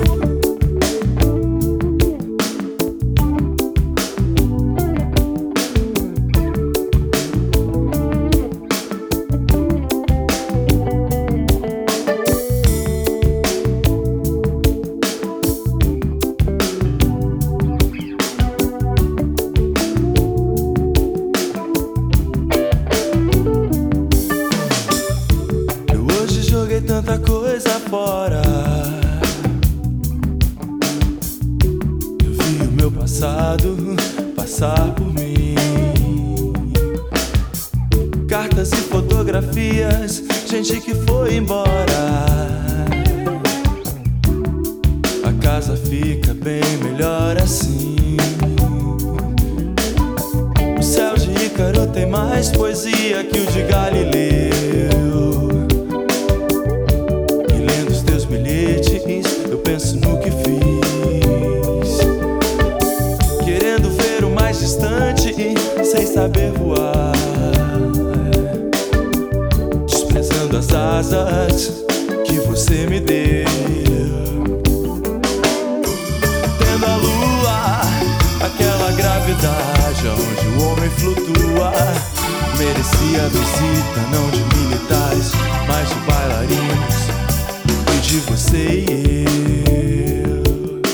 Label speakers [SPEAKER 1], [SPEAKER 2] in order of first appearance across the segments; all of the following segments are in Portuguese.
[SPEAKER 1] Tanta coisa fora. Eu vi o meu passado passar por mim. Cartas e fotografias, gente que foi embora. A casa fica bem melhor assim. O céu de Ícaro tem mais poesia que o de Galileu. Eu penso no que fiz, querendo ver o mais distante sem saber voar, desprezando as asas que você me deu. Tendo a lua, aquela gravidade onde o homem flutua, merecia a visita não de militares, mas de bailarinos, de você e eu.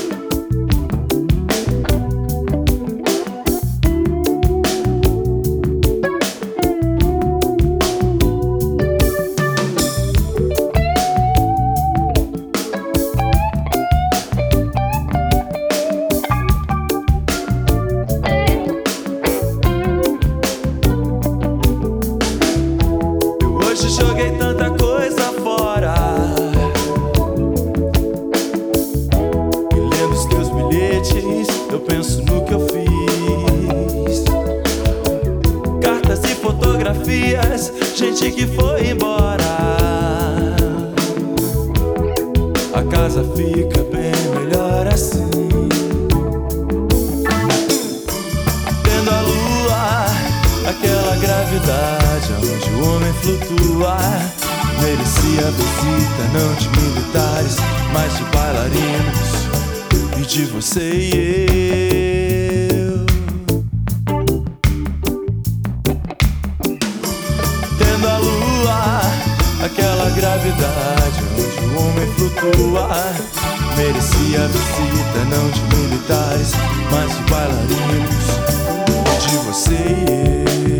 [SPEAKER 1] Eu hoje joguei tanta coisa fora. Eu penso no que eu fiz. Cartas e fotografias, gente que foi embora. A casa fica bem melhor assim. Tendo a lua, aquela gravidade onde o homem flutua, merecia a visita não de militares, mas de bailarinos, de você e eu. Tendo a lua, aquela gravidade onde o homem flutua, merecia a visita não de militares, mas de bailarinos, de você e eu.